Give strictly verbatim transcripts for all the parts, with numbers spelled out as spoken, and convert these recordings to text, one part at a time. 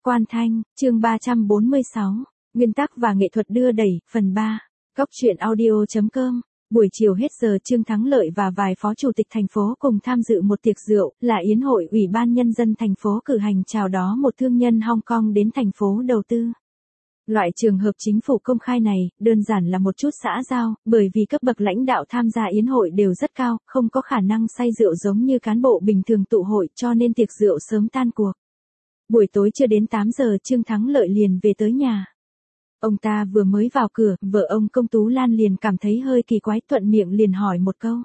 Quan Thanh, chương ba trăm bốn mươi sáu, Nguyên tắc và nghệ thuật đưa đẩy, phần ba. Góc truyện audio chấm com. Buổi chiều hết giờ Trương Thắng Lợi và vài phó chủ tịch thành phố cùng tham dự một tiệc rượu, là yến hội Ủy ban Nhân dân thành phố cử hành chào đón một thương nhân Hong Kong đến thành phố đầu tư. Loại trường hợp chính phủ công khai này, đơn giản là một chút xã giao, bởi vì cấp bậc lãnh đạo tham gia yến hội đều rất cao, không có khả năng say rượu giống như cán bộ bình thường tụ hội, cho nên tiệc rượu sớm tan cuộc. Buổi tối chưa đến tám giờ Trương Thắng Lợi liền về tới nhà. Ông ta vừa mới vào cửa, vợ ông Công Tú Lan liền cảm thấy hơi kỳ quái, thuận miệng liền hỏi một câu.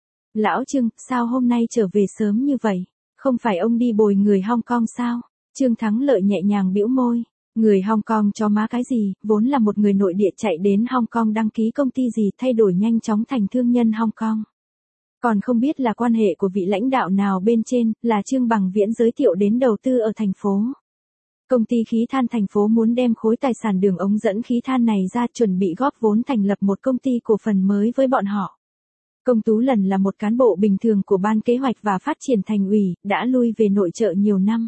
Lão Trương, sao hôm nay trở về sớm như vậy? Không phải ông đi bồi người Hong Kong sao? Trương Thắng Lợi nhẹ nhàng bĩu môi. Người Hong Kong cho má cái gì, vốn là một người nội địa chạy đến Hong Kong đăng ký công ty gì, thay đổi nhanh chóng thành thương nhân Hong Kong. Còn không biết là quan hệ của vị lãnh đạo nào bên trên, là Trương Bằng Viễn giới thiệu đến đầu tư ở thành phố. Công ty khí than thành phố muốn đem khối tài sản đường ống dẫn khí than này ra, chuẩn bị góp vốn thành lập một công ty cổ phần mới với bọn họ. Công Tú Lần là một cán bộ bình thường của Ban Kế hoạch và Phát triển Thành ủy, đã lui về nội trợ nhiều năm.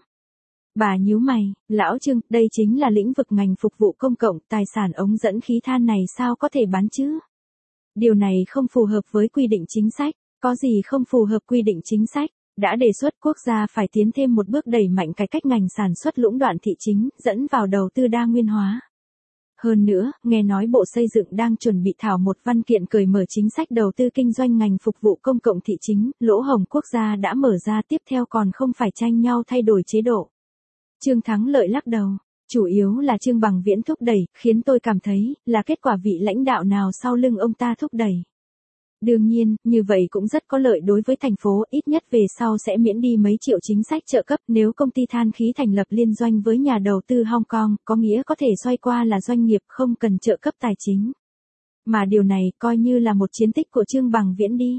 Bà nhíu mày, lão Trương, đây chính là lĩnh vực ngành phục vụ công cộng, tài sản ống dẫn khí than này sao có thể bán chứ? Điều này không phù hợp với quy định chính sách. Có gì không phù hợp quy định chính sách? Đã đề xuất quốc gia phải tiến thêm một bước đẩy mạnh cải cách ngành sản xuất lũng đoạn thị chính, dẫn vào đầu tư đa nguyên hóa. Hơn nữa, nghe nói Bộ Xây dựng đang chuẩn bị thảo một văn kiện cởi mở chính sách đầu tư kinh doanh ngành phục vụ công cộng thị chính, lỗ hổng quốc gia đã mở ra, tiếp theo còn không phải tranh nhau thay đổi chế độ. Trương Thắng Lợi lắc đầu, chủ yếu là Trương Bằng Viễn thúc đẩy, khiến tôi cảm thấy, là kết quả vị lãnh đạo nào sau lưng ông ta thúc đẩy. Đương nhiên, như vậy cũng rất có lợi đối với thành phố, ít nhất về sau sẽ miễn đi mấy triệu chính sách trợ cấp, nếu công ty than khí thành lập liên doanh với nhà đầu tư Hong Kong, có nghĩa có thể xoay qua là doanh nghiệp không cần trợ cấp tài chính. Mà điều này coi như là một chiến tích của Trương Bằng Viễn đi.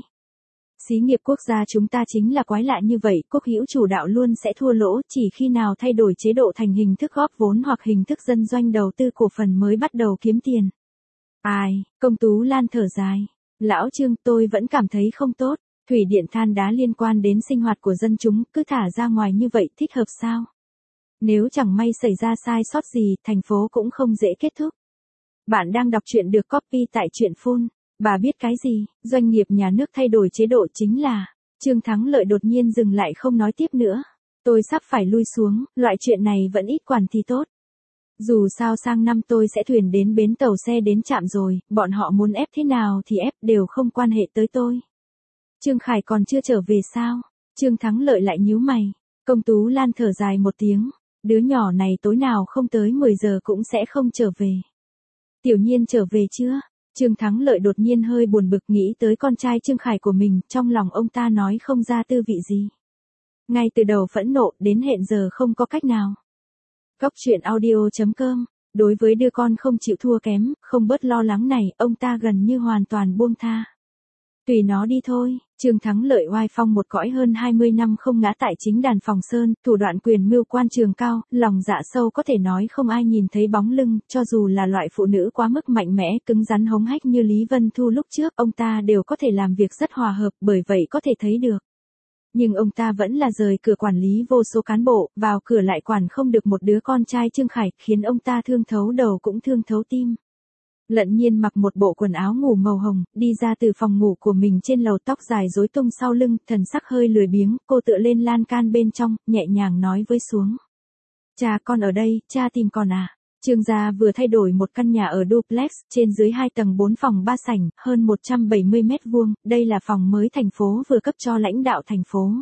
Xí nghiệp quốc gia chúng ta chính là quái lạ như vậy, quốc hữu chủ đạo luôn sẽ thua lỗ, chỉ khi nào thay đổi chế độ thành hình thức góp vốn hoặc hình thức dân doanh đầu tư cổ phần mới bắt đầu kiếm tiền. Ai, Công Tú Lan thở dài. Lão Trương, tôi vẫn cảm thấy không tốt, thủy điện than đá liên quan đến sinh hoạt của dân chúng, cứ thả ra ngoài như vậy thích hợp sao? Nếu chẳng may xảy ra sai sót gì, thành phố cũng không dễ kết thúc. Bạn đang đọc truyện được copy tại truyện phun. Bà biết cái gì, doanh nghiệp nhà nước thay đổi chế độ chính là, Trương Thắng Lợi đột nhiên dừng lại không nói tiếp nữa. Tôi sắp phải lui xuống, loại chuyện này vẫn ít quản thì tốt. Dù sao sang năm tôi sẽ thuyền đến bến tàu xe đến trạm rồi, bọn họ muốn ép thế nào thì ép, đều không quan hệ tới tôi. Trương Khải còn chưa trở về sao? Trương Thắng Lợi lại nhíu mày. Công Tú Lan thở dài một tiếng, đứa nhỏ này tối nào không tới mười giờ cũng sẽ không trở về. Tiểu Nhiên trở về chưa? Trương Thắng Lợi đột nhiên hơi buồn bực nghĩ tới con trai Trương Khải của mình, trong lòng ông ta nói không ra tư vị gì. Ngay từ đầu phẫn nộ, đến hiện giờ không có cách nào. Góc truyện audio chấm com. Đối với đứa con không chịu thua kém, không bớt lo lắng này, ông ta gần như hoàn toàn buông tha. Tùy nó đi thôi. Trương Thắng Lợi oai phong một cõi hơn hai mươi năm không ngã tại chính đàn Phòng Sơn, thủ đoạn quyền mưu quan trường cao, lòng dạ sâu có thể nói không ai nhìn thấy bóng lưng, cho dù là loại phụ nữ quá mức mạnh mẽ, cứng rắn hống hách như Lý Vân Thu lúc trước, ông ta đều có thể làm việc rất hòa hợp, bởi vậy có thể thấy được. Nhưng ông ta vẫn là rời cửa quản lý vô số cán bộ, vào cửa lại quản không được một đứa con trai Trương Khải, khiến ông ta thương thấu đầu cũng thương thấu tim. Lận Nhiên mặc một bộ quần áo ngủ màu hồng, đi ra từ phòng ngủ của mình trên lầu, tóc dài rối tung sau lưng, thần sắc hơi lười biếng, cô tựa lên lan can bên trong, nhẹ nhàng nói với xuống. Cha con ở đây, cha tìm con à? Trương gia vừa thay đổi một căn nhà ở duplex, trên dưới hai tầng bốn phòng ba sảnh, hơn một trăm bảy mươi mét vuông, đây là phòng mới thành phố vừa cấp cho lãnh đạo thành phố.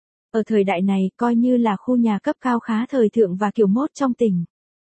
Ở thời đại này, coi như là khu nhà cấp cao khá thời thượng và kiểu mốt trong tỉnh.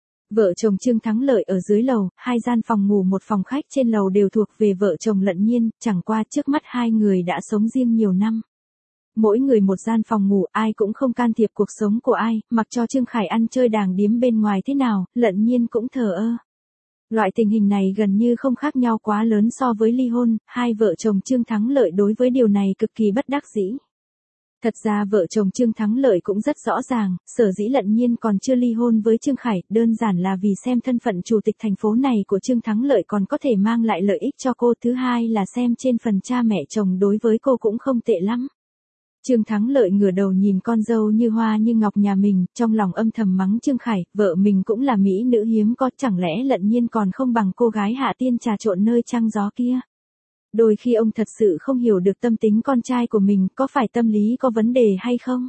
Vợ chồng Trương Thắng Lợi ở dưới lầu, hai gian phòng ngủ một phòng khách trên lầu đều thuộc về vợ chồng Lận Nhiên, chẳng qua trước mắt hai người đã sống riêng nhiều năm. Mỗi người một gian phòng ngủ, ai cũng không can thiệp cuộc sống của ai, mặc cho Trương Khải ăn chơi đàng điếm bên ngoài thế nào, Lận Nhiên cũng thờ ơ. Loại tình hình này gần như không khác nhau quá lớn so với ly hôn, hai vợ chồng Trương Thắng Lợi đối với điều này cực kỳ bất đắc dĩ. Thật ra vợ chồng Trương Thắng Lợi cũng rất rõ ràng, sở dĩ Lận Nhiên còn chưa ly hôn với Trương Khải, đơn giản là vì xem thân phận chủ tịch thành phố này của Trương Thắng Lợi còn có thể mang lại lợi ích cho cô, thứ hai là xem trên phần cha mẹ chồng đối với cô cũng không tệ lắm. Trương Thắng Lợi ngửa đầu nhìn con dâu như hoa như ngọc nhà mình, trong lòng âm thầm mắng Trương Khải, vợ mình cũng là mỹ nữ hiếm có, chẳng lẽ Lận Nhiên còn không bằng cô gái hạ tiên trà trộn nơi trăng gió kia. Đôi khi ông thật sự không hiểu được tâm tính con trai của mình, có phải tâm lý có vấn đề hay không?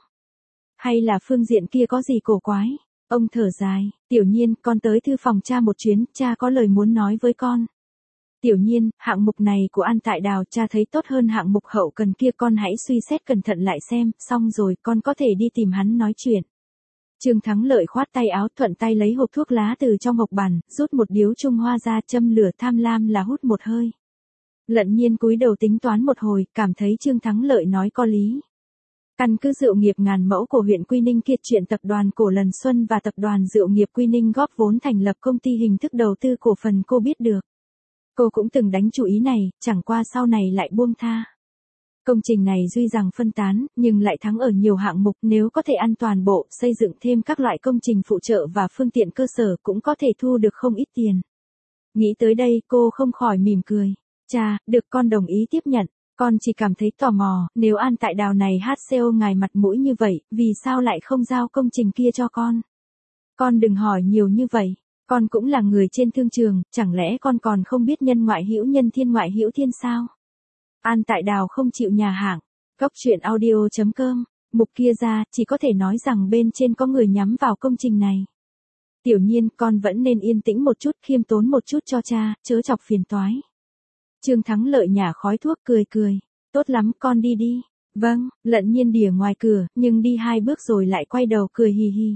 Hay là phương diện kia có gì cổ quái? Ông thở dài, Tiểu Nhiên, con tới thư phòng cha một chuyến, cha có lời muốn nói với con. Tiểu Nhiên, hạng mục này của An Tại Đào cha thấy tốt hơn hạng mục hậu cần kia, con hãy suy xét cẩn thận lại xem, xong rồi con có thể đi tìm hắn nói chuyện. Trương Thắng Lợi khoát tay áo, thuận tay lấy hộp thuốc lá từ trong hộp bàn, rút một điếu Trung Hoa ra, châm lửa, tham lam là hút một hơi. Lận Nhiên cúi đầu tính toán một hồi, cảm thấy Trương Thắng Lợi nói có lý. Căn cứ rượu nghiệp ngàn mẫu của huyện Quy Ninh kia, chuyện tập đoàn Cổ Lần Xuân và tập đoàn rượu nghiệp Quy Ninh góp vốn thành lập công ty hình thức đầu tư cổ phần, cô biết được. Cô cũng từng đánh chủ ý này, chẳng qua sau này lại buông tha. Công trình này tuy rằng phân tán, nhưng lại thắng ở nhiều hạng mục, nếu có thể ăn toàn bộ, xây dựng thêm các loại công trình phụ trợ và phương tiện cơ sở cũng có thể thu được không ít tiền. Nghĩ tới đây, cô không khỏi mỉm cười. Cha, được, con đồng ý tiếp nhận. Con chỉ cảm thấy tò mò, nếu An Tại Đào này hát xê ô ngài mặt mũi như vậy, vì sao lại không giao công trình kia cho con? Con đừng hỏi nhiều như vậy, con cũng là người trên thương trường, chẳng lẽ con còn không biết nhân ngoại hữu nhân thiên ngoại hữu thiên sao? An Tại Đào không chịu nhà hạng. Góc truyện audio chấm com, mục kia ra, chỉ có thể nói rằng bên trên có người nhắm vào công trình này. Tiểu Nhiên, con vẫn nên yên tĩnh một chút, khiêm tốn một chút cho cha, chớ chọc phiền toái. Trương Thắng Lợi nhả khói thuốc, cười cười. Tốt lắm, con đi đi. Vâng, Lận Nhiên đỉa ngoài cửa, nhưng đi hai bước rồi lại quay đầu cười hì hì.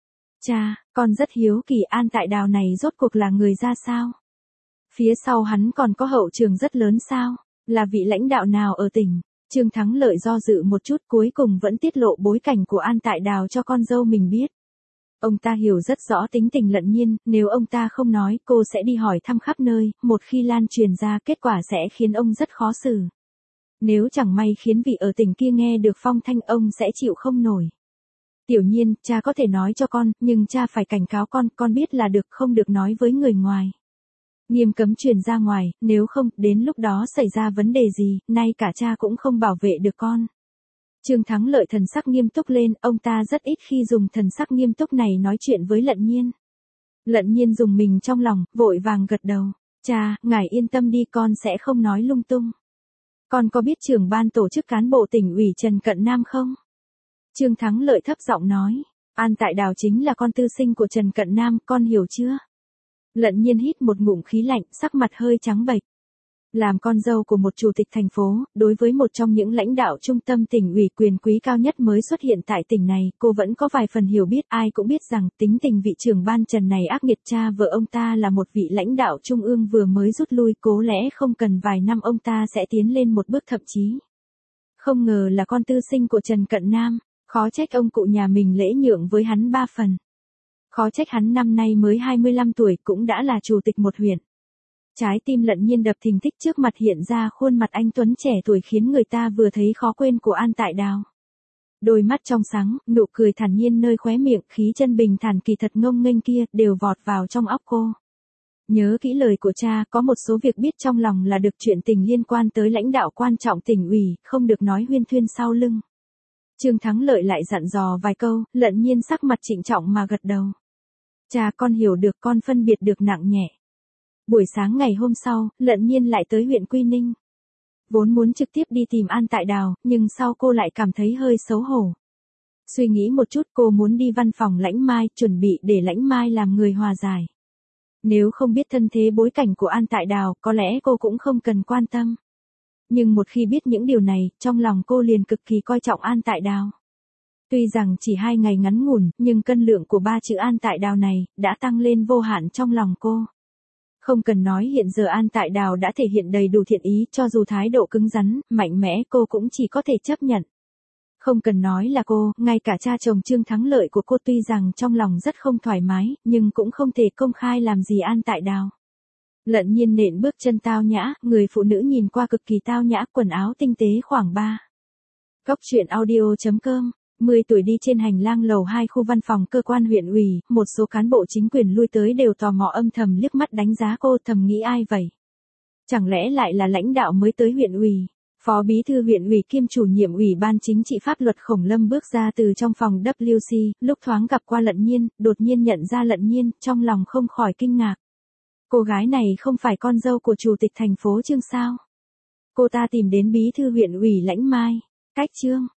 Cha, con rất hiếu kỳ An Tại Đào này rốt cuộc là người ra sao? Phía sau hắn còn có hậu trường rất lớn sao? Là vị lãnh đạo nào ở tỉnh? Trương Thắng Lợi do dự một chút, cuối cùng vẫn tiết lộ bối cảnh của An Tại Đào cho con dâu mình biết. Ông ta hiểu rất rõ tính tình Lận Nhiên, nếu ông ta không nói, cô sẽ đi hỏi thăm khắp nơi, một khi lan truyền ra kết quả sẽ khiến ông rất khó xử. Nếu chẳng may khiến vị ở tỉnh kia nghe được phong thanh, ông sẽ chịu không nổi. Tiểu Nhiên, cha có thể nói cho con, nhưng cha phải cảnh cáo con, con biết là được, không được nói với người ngoài. Nghiêm cấm truyền ra ngoài, nếu không, đến lúc đó xảy ra vấn đề gì, nay cả cha cũng không bảo vệ được con. Trương Thắng Lợi thần sắc nghiêm túc lên, ông ta rất ít khi dùng thần sắc nghiêm túc này nói chuyện với Lận Nhiên. Lận Nhiên dùng mình trong lòng, vội vàng gật đầu. Cha, ngài yên tâm đi, con sẽ không nói lung tung. Con có biết trưởng ban tổ chức cán bộ tỉnh ủy Trần Cận Nam không? Trương Thắng Lợi thấp giọng nói. An Tại Đào chính là con tư sinh của Trần Cận Nam, con hiểu chưa? Lận Nhiên hít một ngụm khí lạnh, sắc mặt hơi trắng bệch. Làm con dâu của một chủ tịch thành phố, đối với một trong những lãnh đạo trung tâm tỉnh ủy quyền quý cao nhất mới xuất hiện tại tỉnh này, cô vẫn có vài phần hiểu biết. Ai cũng biết rằng tính tình vị trưởng ban Trần này ác nghiệt, cha vợ ông ta là một vị lãnh đạo trung ương vừa mới rút lui, cố lẽ không cần vài năm ông ta sẽ tiến lên một bước, thậm chí. Không ngờ là con tư sinh của Trần Cận Nam, khó trách ông cụ nhà mình lễ nhượng với hắn ba phần. Khó trách hắn năm nay mới hai mươi lăm tuổi cũng đã là chủ tịch một huyện. Trái tim Lận Nhiên đập thình thịch, trước mặt hiện ra khuôn mặt anh tuấn trẻ tuổi khiến người ta vừa thấy khó quên của An Tại Đào. Đôi mắt trong sáng, nụ cười thản nhiên nơi khóe miệng, khí chân bình thản kỳ thật ngông nghênh kia, đều vọt vào trong óc cô. Nhớ kỹ lời của cha, có một số việc biết trong lòng là được, chuyện tình liên quan tới lãnh đạo quan trọng tỉnh ủy, không được nói huyên thuyên sau lưng. Trương Thắng Lợi lại dặn dò vài câu, Lận Nhiên sắc mặt trịnh trọng mà gật đầu. Cha, con hiểu được, con phân biệt được nặng nhẹ. Buổi sáng ngày hôm sau, Lận Nhiên lại tới huyện Quy Ninh. Vốn muốn trực tiếp đi tìm An Tại Đào, nhưng sau cô lại cảm thấy hơi xấu hổ. Suy nghĩ một chút, cô muốn đi văn phòng Lãnh Mai, chuẩn bị để Lãnh Mai làm người hòa giải. Nếu không biết thân thế bối cảnh của An Tại Đào, có lẽ cô cũng không cần quan tâm. Nhưng một khi biết những điều này, trong lòng cô liền cực kỳ coi trọng An Tại Đào. Tuy rằng chỉ hai ngày ngắn ngủn, nhưng cân lượng của ba chữ An Tại Đào này, đã tăng lên vô hạn trong lòng cô. Không cần nói, hiện giờ An Tại Đào đã thể hiện đầy đủ thiện ý, cho dù thái độ cứng rắn, mạnh mẽ, cô cũng chỉ có thể chấp nhận. Không cần nói là cô, ngay cả cha chồng Trương Thắng Lợi của cô tuy rằng trong lòng rất không thoải mái, nhưng cũng không thể công khai làm gì An Tại Đào. Lận Nhiên nện bước chân tao nhã, người phụ nữ nhìn qua cực kỳ tao nhã, quần áo tinh tế khoảng ba. Góc truyện audio chấm com, mười tuổi đi trên hành lang lầu hai khu văn phòng cơ quan huyện ủy, một số cán bộ chính quyền lui tới đều tò mò âm thầm liếc mắt đánh giá cô, thầm nghĩ ai vậy? Chẳng lẽ lại là lãnh đạo mới tới huyện ủy? Phó bí thư huyện ủy kiêm chủ nhiệm Ủy ban Chính trị Pháp luật Khổng Lâm bước ra từ trong phòng W C, lúc thoáng gặp qua Lận Nhiên, đột nhiên nhận ra Lận Nhiên, trong lòng không khỏi kinh ngạc. Cô gái này không phải con dâu của chủ tịch thành phố Trương sao? Cô ta tìm đến bí thư huyện ủy Lãnh Mai, cách Trương,